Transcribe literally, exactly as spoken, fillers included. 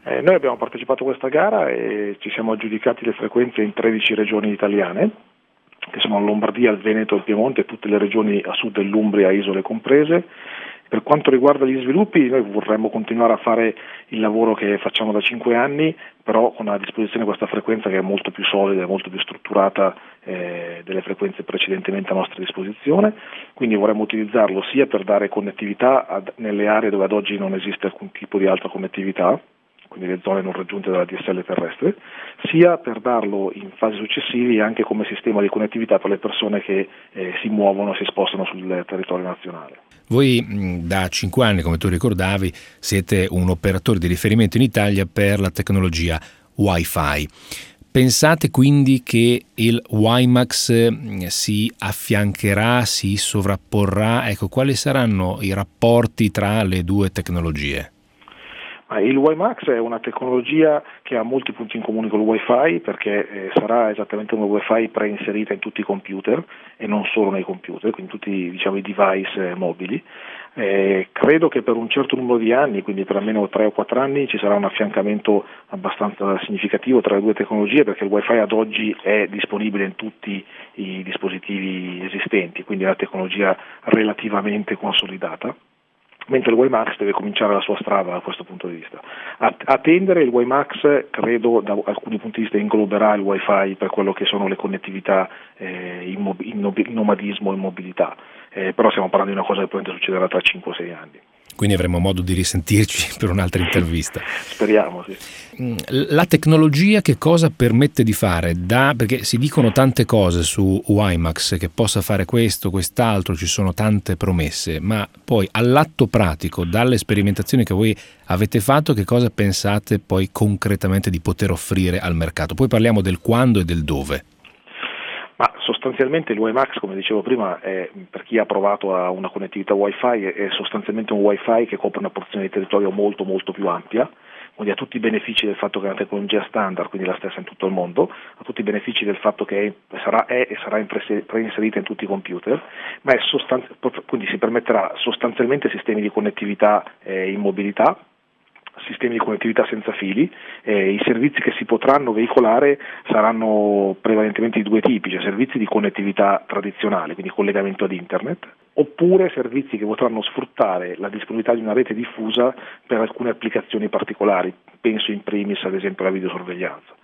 Eh, noi abbiamo partecipato a questa gara e ci siamo aggiudicati le frequenze in tredici regioni italiane, che sono Lombardia, il Veneto, il Piemonte e tutte le regioni a sud dell'Umbria, isole comprese. Per quanto riguarda gli sviluppi, noi vorremmo continuare a fare il lavoro che facciamo da cinque anni, però con a disposizione questa frequenza che è molto più solida e molto più strutturata eh, delle frequenze precedentemente a nostra disposizione, quindi vorremmo utilizzarlo sia per dare connettività ad, nelle aree dove ad oggi non esiste alcun tipo di altra connettività, quindi le zone non raggiunte dalla D S L terrestre, sia per darlo in fasi successive anche come sistema di connettività per le persone che eh, si muovono e si spostano sul territorio nazionale. Voi mh, da cinque anni, come tu ricordavi, siete un operatore di riferimento in Italia per la tecnologia Wi-Fi. Pensate quindi che il WiMAX mh, si affiancherà, si sovrapporrà? Ecco, quali saranno i rapporti tra le due tecnologie? Il WiMAX è una tecnologia che ha molti punti in comune con il Wi-Fi perché eh, sarà esattamente una Wi-Fi preinserita in tutti i computer e non solo nei computer, quindi tutti diciamo, i device eh, mobili. Eh, credo che per un certo numero di anni, quindi per almeno tre o quattro anni, ci sarà un affiancamento abbastanza significativo tra le due tecnologie perché il Wi-Fi ad oggi è disponibile in tutti i dispositivi esistenti, quindi è una tecnologia relativamente consolidata. Mentre il WiMAX deve cominciare la sua strada da questo punto di vista. A, a tendere il WiMAX, credo, da alcuni punti di vista ingloberà il Wi-Fi per quello che sono le connettività eh, in, mob- in, nob- in nomadismo e in mobilità, eh, però stiamo parlando di una cosa che probabilmente succederà tra cinque o sei anni. Quindi avremo modo di risentirci per un'altra intervista. Speriamo, sì. La tecnologia che cosa permette di fare? Da, perché si dicono tante cose su WiMAX, che possa fare questo, quest'altro, ci sono tante promesse, ma poi all'atto pratico, dalle sperimentazioni che voi avete fatto, che cosa pensate poi concretamente di poter offrire al mercato? Poi parliamo del quando e del dove. Ma sostanzialmente il WiMAX, come dicevo prima, è, per chi ha provato a una connettività Wi-Fi, è sostanzialmente un Wi-Fi che copre una porzione di territorio molto molto più ampia, quindi ha tutti i benefici del fatto che è una tecnologia standard, quindi la stessa in tutto il mondo, ha tutti i benefici del fatto che è, sarà, è e sarà preinserita in tutti i computer, ma è sostanzi- quindi si permetterà sostanzialmente sistemi di connettività eh, in mobilità, sistemi di connettività senza fili, eh, i servizi che si potranno veicolare saranno prevalentemente di due tipi, cioè servizi di connettività tradizionale, quindi collegamento ad internet, oppure servizi che potranno sfruttare la disponibilità di una rete diffusa per alcune applicazioni particolari, penso in primis ad esempio alla videosorveglianza.